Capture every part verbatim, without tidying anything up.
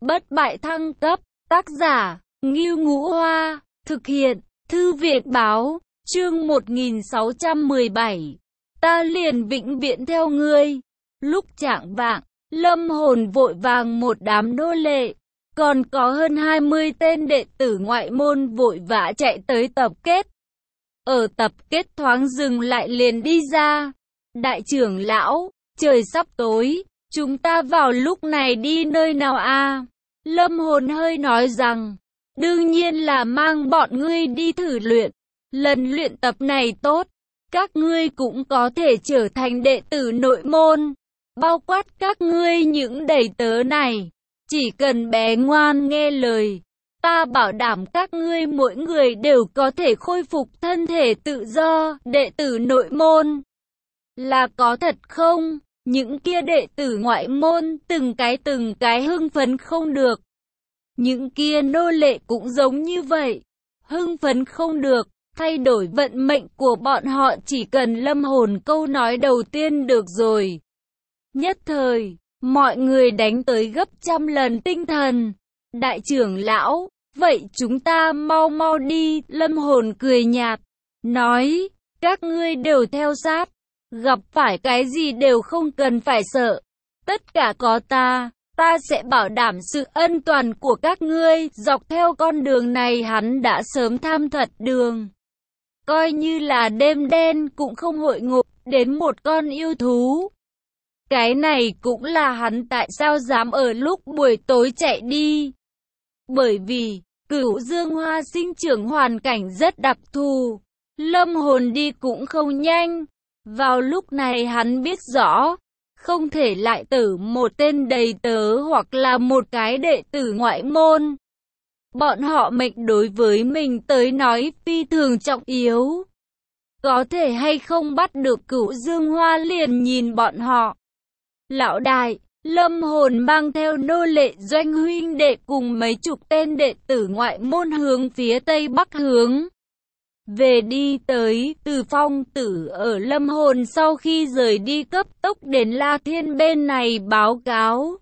Bất bại thăng cấp, tác giả, Ngưu Ngũ Hoa, thực hiện, Thư viện báo, chương một nghìn sáu trăm mười bảy. Ta liền vĩnh viễn theo ngươi. Lúc chạng vạng, Lâm Hồn vội vàng một đám nô lệ, còn có hơn hai mươi tên đệ tử ngoại môn vội vã chạy tới tập kết. Ở tập kết thoáng dừng lại liền đi ra. Đại trưởng lão, trời sắp tối, chúng ta vào lúc này đi nơi nào a? Lâm Hồn hơi nói rằng, đương nhiên là mang bọn ngươi đi thử luyện. Lần luyện tập này tốt, các ngươi cũng có thể trở thành đệ tử nội môn. Bao quát các ngươi những đầy tớ này, chỉ cần bé ngoan nghe lời, ta bảo đảm các ngươi mỗi người đều có thể khôi phục thân thể tự do. Đệ tử nội môn là có thật không? Những kia đệ tử ngoại môn từng cái từng cái hưng phấn không được. Những kia nô lệ cũng giống như vậy, hưng phấn không được. Thay đổi vận mệnh của bọn họ chỉ cần Lâm Hồn câu nói đầu tiên được rồi. Nhất thời, mọi người đánh tới gấp trăm lần tinh thần. Đại trưởng lão, vậy chúng ta mau mau đi. Lâm Hồn cười nhạt, nói, các ngươi đều theo sát, gặp phải cái gì đều không cần phải sợ. Tất cả có ta, ta sẽ bảo đảm sự an toàn của các ngươi. Dọc theo con đường này hắn đã sớm tham thật đường. Coi như là đêm đen cũng không hội ngộ đến một con yêu thú. Cái này cũng là hắn tại sao dám ở lúc buổi tối chạy đi. Bởi vì, Cửu Dương Hoa sinh trưởng hoàn cảnh rất đặc thù. Lâm Hồn đi cũng không nhanh. Vào lúc này hắn biết rõ, không thể lại tử một tên đầy tớ hoặc là một cái đệ tử ngoại môn. Bọn họ mệnh đối với mình tới nói phi thường trọng yếu. Có thể hay không bắt được Cửu Dương Hoa liền nhìn bọn họ. Lão đại, Lâm Hồn mang theo nô lệ doanh huynh đệ cùng mấy chục tên đệ tử ngoại môn hướng phía tây bắc hướng về đi tới. Từ Phong Tử ở Lâm Hồn sau khi rời đi cấp tốc đến La Thiên bên này báo cáo.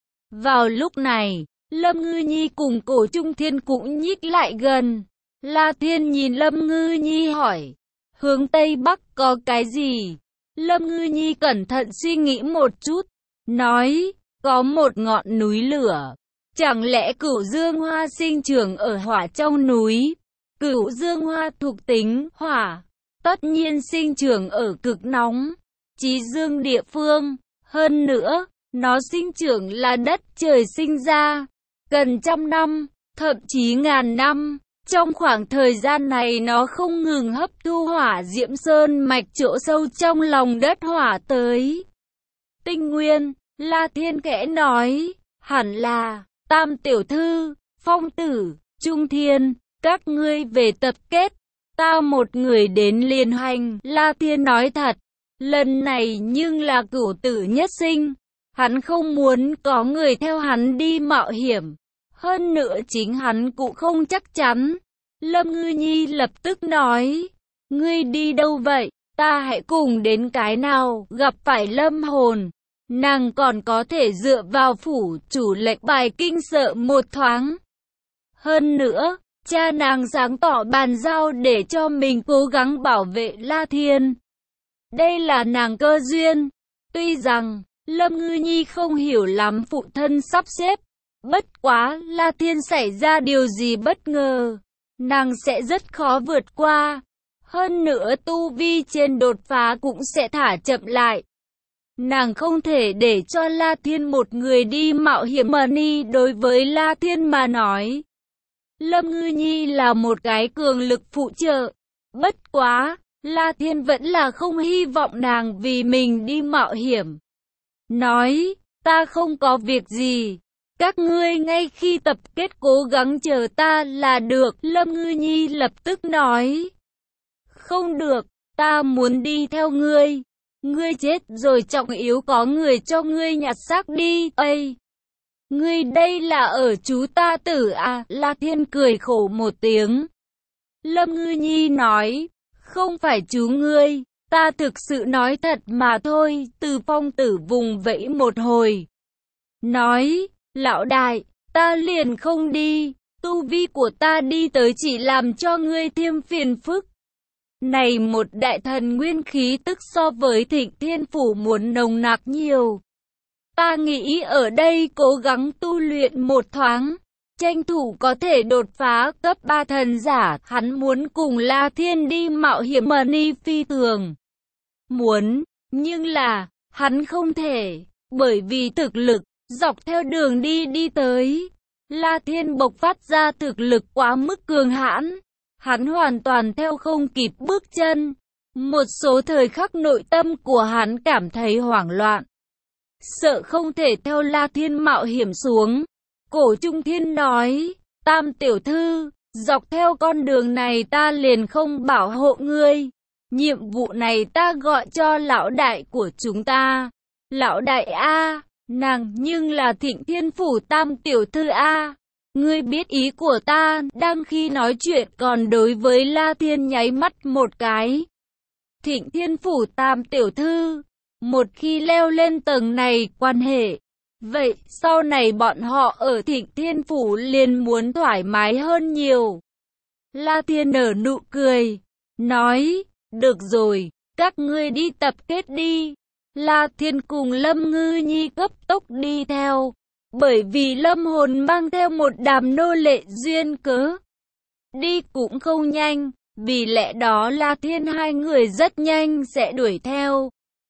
Vào lúc này, Lâm Ngư Nhi cùng Cổ Trung Thiên cũng nhích lại gần. La Thiên nhìn Lâm Ngư Nhi hỏi, hướng Tây Bắc có cái gì? Lâm Ngư Nhi cẩn thận suy nghĩ một chút, nói, có một ngọn núi lửa. Chẳng lẽ Cửu Dương Hoa sinh trưởng ở hỏa trong núi? Cửu Dương Hoa thuộc tính hỏa, tất nhiên sinh trưởng ở cực nóng, chí dương địa phương. Hơn nữa, nó sinh trưởng là đất trời sinh ra, cần trăm năm, thậm chí ngàn năm. Trong khoảng thời gian này nó không ngừng hấp thu hỏa diễm sơn mạch chỗ sâu trong lòng đất hỏa tới tinh nguyên. La Thiên khẽ nói, hẳn là, Tam tiểu thư, Phong Tử, Trung Thiên, các ngươi về tập kết, ta một người đến liên hoành. La Thiên nói thật, lần này nhưng là cửu tử nhất sinh, hắn không muốn có người theo hắn đi mạo hiểm. Hơn nữa chính hắn cũng không chắc chắn. Lâm Ngư Nhi lập tức nói, ngươi đi đâu vậy? Ta hãy cùng đến cái nào? Gặp phải Lâm Hồn, nàng còn có thể dựa vào phủ chủ lệnh bài kinh sợ một thoáng. Hơn nữa, cha nàng sáng tỏ bàn giao để cho mình cố gắng bảo vệ La Thiên. Đây là nàng cơ duyên. Tuy rằng, Lâm Ngư Nhi không hiểu lắm phụ thân sắp xếp. Bất quá, La Thiên xảy ra điều gì bất ngờ, nàng sẽ rất khó vượt qua. Hơn nữa tu vi trên đột phá cũng sẽ thả chậm lại. Nàng không thể để cho La Thiên một người đi mạo hiểm. Mà ni đối với La Thiên mà nói, Lâm Ngư Nhi là một cái cường lực phụ trợ. Bất quá, La Thiên vẫn là không hy vọng nàng vì mình đi mạo hiểm. Nói, ta không có việc gì. Các ngươi ngay khi tập kết cố gắng chờ ta là được. Lâm Ngư Nhi lập tức nói, không được, ta muốn đi theo ngươi. Ngươi chết rồi trọng yếu có người cho ngươi nhặt xác đi. Ây, ngươi đây là ở chú ta tử à? La Thiên cười khổ một tiếng. Lâm Ngư Nhi nói, không phải chú ngươi, ta thực sự nói thật mà thôi. Từ Phong Tử vùng vẫy một hồi, nói, lão đại, ta liền không đi. Tu vi của ta đi tới chỉ làm cho ngươi thêm phiền phức. Này một đại thần nguyên khí tức so với Thịnh Thiên Phủ muốn nồng nặc nhiều. Ta nghĩ ở đây cố gắng tu luyện một thoáng, tranh thủ có thể đột phá cấp ba thần giả. Hắn muốn cùng La Thiên đi mạo hiểm mà ni phi thường. Muốn, nhưng là, hắn không thể, bởi vì thực lực, dọc theo đường đi đi tới. La Thiên bộc phát ra thực lực quá mức cường hãn. Hắn hoàn toàn theo không kịp bước chân. Một số thời khắc nội tâm của hắn cảm thấy hoảng loạn. Sợ không thể theo La Thiên mạo hiểm xuống. Cổ Trung Thiên nói, Tam tiểu thư, dọc theo con đường này ta liền không bảo hộ ngươi. Nhiệm vụ này ta gọi cho lão đại của chúng ta. Lão đại A, nàng nhưng là Thịnh Thiên Phủ Tam tiểu thư A. Ngươi biết ý của ta. Đang khi nói chuyện còn đối với La Thiên nháy mắt một cái. Thịnh Thiên Phủ Tam tiểu thư, một khi leo lên tầng này quan hệ, vậy sau này bọn họ ở Thịnh Thiên Phủ liền muốn thoải mái hơn nhiều. La Thiên nở nụ cười, nói, được rồi, các ngươi đi tập kết đi. La Thiên cùng Lâm Ngư Nhi cấp tốc đi theo, bởi vì Lâm Hồn mang theo một đám nô lệ duyên cớ. Đi cũng không nhanh, vì lẽ đó La Thiên hai người rất nhanh sẽ đuổi theo.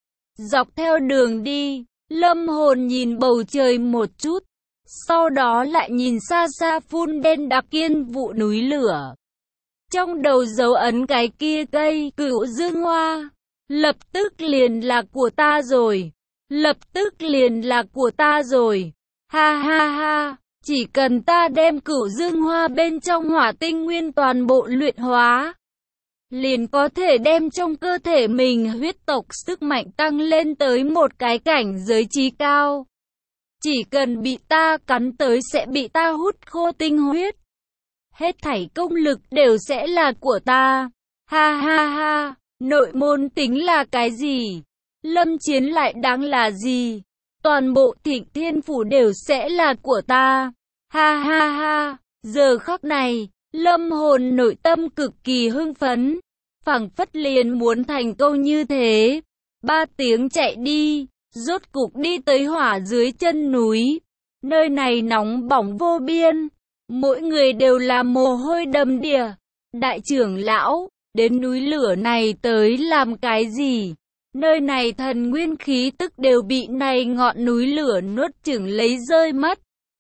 Dọc theo đường đi, Lâm Hồn nhìn bầu trời một chút, sau đó lại nhìn xa xa phun đen đặc kiên vụ núi lửa. Trong đầu dấu ấn cái kia cây Cửu Dương Hoa, lập tức liền là của ta rồi, lập tức liền là của ta rồi, ha ha ha, chỉ cần ta đem Cửu Dương Hoa bên trong hỏa tinh nguyên toàn bộ luyện hóa, liền có thể đem trong cơ thể mình huyết tộc sức mạnh tăng lên tới một cái cảnh giới trí cao. Chỉ cần bị ta cắn tới sẽ bị ta hút khô tinh huyết. Hết thảy công lực đều sẽ là của ta. Ha ha ha, nội môn tính là cái gì? Lâm Chiến lại đáng là gì? Toàn bộ Thịnh Thiên Phủ đều sẽ là của ta. Ha ha ha, giờ khắc này, Lâm Hồn nội tâm cực kỳ hưng phấn, phảng phất liền muốn thành công như thế. Ba tiếng chạy đi, rốt cục đi tới hỏa dưới chân núi. Nơi này nóng bỏng vô biên, mỗi người đều là mồ hôi đầm đìa. Đại trưởng lão, đến núi lửa này tới làm cái gì? Nơi này thần nguyên khí tức đều bị này ngọn núi lửa nuốt chửng lấy rơi mất.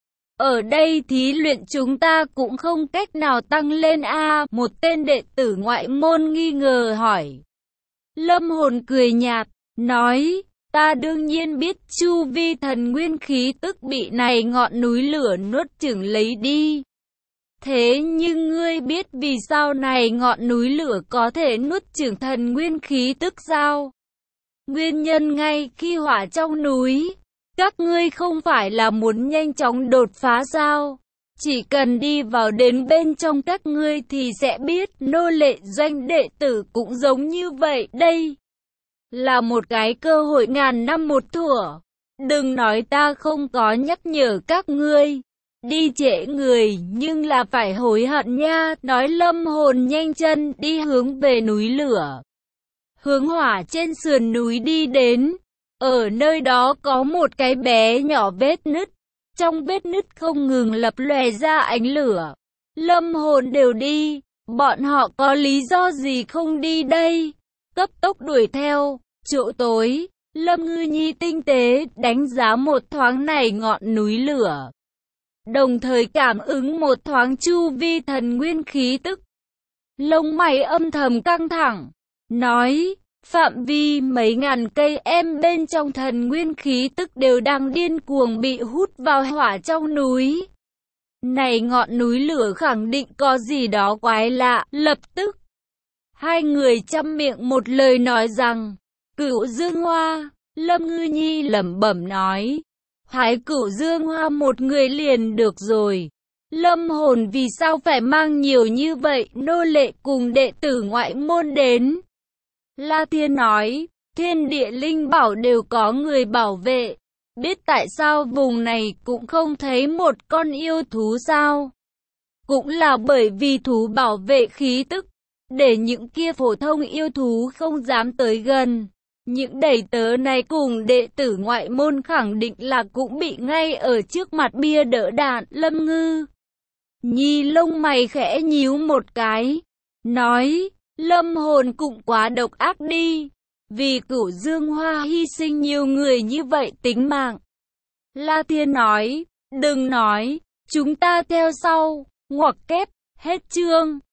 Ở đây thí luyện chúng ta cũng không cách nào tăng lên a. Một tên đệ tử ngoại môn nghi ngờ hỏi. Lâm Hồn cười nhạt, nói, ta đương nhiên biết chu vi thần nguyên khí tức bị này ngọn núi lửa nuốt chửng lấy đi. Thế nhưng ngươi biết vì sao này ngọn núi lửa có thể nuốt chửng thần nguyên khí tức sao? Nguyên nhân ngay khi hỏa trong núi. Các ngươi không phải là muốn nhanh chóng đột phá sao? Chỉ cần đi vào đến bên trong các ngươi thì sẽ biết nô lệ doanh đệ tử cũng giống như vậy. Đây là một cái cơ hội ngàn năm một thủa. Đừng nói ta không có nhắc nhở các ngươi. Đi trễ người nhưng là phải hối hận nha. Nói Lâm Hồn nhanh chân đi hướng về núi lửa. Hướng hỏa trên sườn núi đi đến. Ở nơi đó có một cái bé nhỏ vết nứt. Trong vết nứt không ngừng lập lòe ra ánh lửa. Lâm Hồn đều đi. Bọn họ có lý do gì không đi đây? Cấp tốc đuổi theo. Chỗ tối, Lâm Ngư Nhi tinh tế đánh giá một thoáng này ngọn núi lửa. Đồng thời cảm ứng một thoáng chu vi thần nguyên khí tức. Lông mày âm thầm căng thẳng. Nói, phạm vi mấy ngàn cây em bên trong thần nguyên khí tức đều đang điên cuồng bị hút vào hỏa trong núi. Này ngọn núi lửa khẳng định có gì đó quái lạ. Lập tức, hai người chăm miệng một lời nói rằng, Cửu Dương Hoa. Lâm Ngư Nhi lẩm bẩm nói, hái Cửu Dương Hoa một người liền được rồi. Lâm Hồn vì sao phải mang nhiều như vậy nô lệ cùng đệ tử ngoại môn đến? La Thiên nói, thiên địa linh bảo đều có người bảo vệ. biết tại sao vùng này cũng không thấy một con yêu thú sao? Cũng là bởi vì thú bảo vệ khí tức, để những kia phổ thông yêu thú không dám tới gần. Những đầy tớ này cùng đệ tử ngoại môn khẳng định là cũng bị ngay ở trước mặt bia đỡ đạn. Lâm Ngư Nhi lông mày khẽ nhíu một cái, nói, Lâm hồn cũng quá độc ác đi, vì Cửu Dương Hoa hy sinh nhiều người như vậy tính mạng. La Thiên nói, đừng nói, chúng ta theo sau, ngoặc kép, hết chương.